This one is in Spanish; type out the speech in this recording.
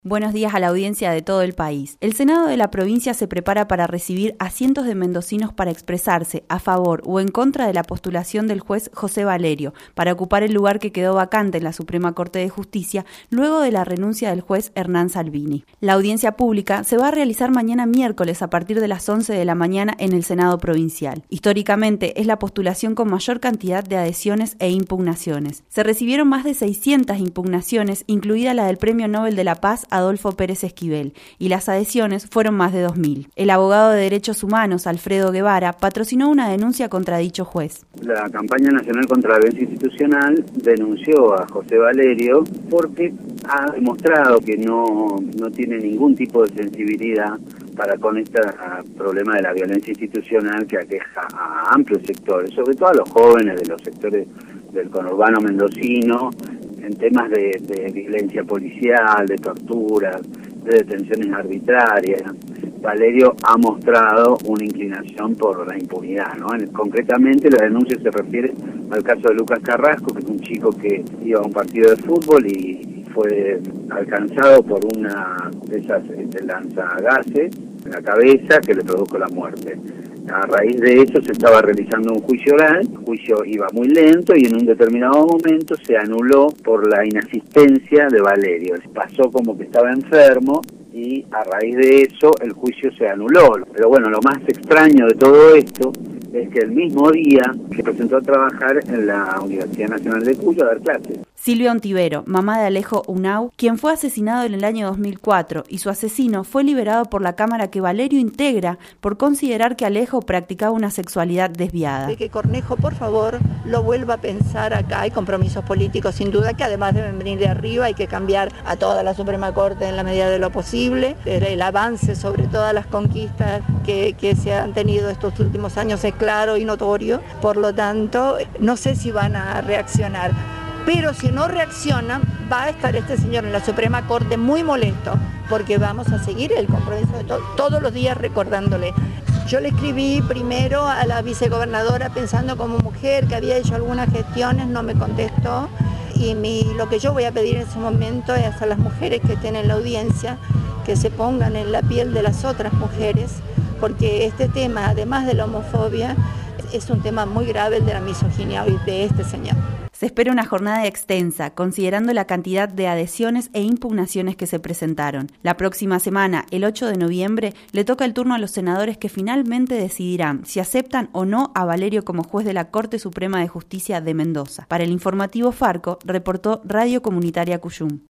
Buenos días a la audiencia de todo el país. El Senado de la provincia se prepara para recibir a cientos de mendocinos para expresarse a favor o en contra de la postulación del juez José Valerio para ocupar el lugar que quedó vacante en la Suprema Corte de Justicia luego de la renuncia del juez Hernán Salvini. La audiencia pública se va a realizar mañana miércoles a partir de las 11 de la mañana en el Senado provincial. Históricamente es la postulación con mayor cantidad de adhesiones e impugnaciones. Se recibieron más de 600 impugnaciones, incluida la del Premio Nobel de la Paz Adolfo Pérez Esquivel, y las adhesiones fueron más de 2.000. El abogado de Derechos Humanos, Alfredo Guevara, patrocinó una denuncia contra dicho juez. La campaña nacional contra la violencia institucional denunció a José Valerio porque ha demostrado que no tiene ningún tipo de sensibilidad para con este problema de la violencia institucional que aqueja a amplios sectores, sobre todo a los jóvenes de los sectores del conurbano mendocino, en temas de violencia policial, de torturas, de detenciones arbitrarias. Valerio ha mostrado una inclinación por la impunidad, ¿no? Concretamente la denuncia se refiere al caso de Lucas Carrasco, que es un chico que iba a un partido de fútbol y fue alcanzado por una de esas lanzagases en la cabeza que le produjo la muerte. A raíz de eso se estaba realizando un juicio oral, el juicio iba muy lento y en un determinado momento se anuló por la inasistencia de Valerio. Pasó como que estaba enfermo y a raíz de eso el juicio se anuló. Pero bueno, lo más extraño de todo esto es que el mismo día se presentó a trabajar en la Universidad Nacional de Cuyo a dar clases. Silvia Ontivero, mamá de Alejo Unau, quien fue asesinado en el año 2004 y su asesino fue liberado por la Cámara que Valerio integra por considerar que Alejo practicaba una sexualidad desviada. De que Cornejo, por favor, lo vuelva a pensar acá. Hay compromisos políticos, sin duda, que además deben venir de arriba. Hay que cambiar a toda la Suprema Corte en la medida de lo posible. El avance sobre todas las conquistas que se han tenido estos últimos años es claro y notorio. Por lo tanto, no sé si van a reaccionar. Pero si no reaccionan, va a estar este señor en la Suprema Corte muy molesto, porque vamos a seguir el compromiso de todos los días recordándole. Yo le escribí primero a la vicegobernadora pensando como mujer que había hecho algunas gestiones, no me contestó, y lo que yo voy a pedir en ese momento es a las mujeres que estén en la audiencia que se pongan en la piel de las otras mujeres, porque este tema, además de la homofobia, es un tema muy grave, el de la misoginia hoy de este señor. Se espera una jornada extensa, considerando la cantidad de adhesiones e impugnaciones que se presentaron. La próxima semana, el 8 de noviembre, le toca el turno a los senadores que finalmente decidirán si aceptan o no a Valerio como juez de la Corte Suprema de Justicia de Mendoza. Para el informativo Farco, reportó Radio Comunitaria Cuyum.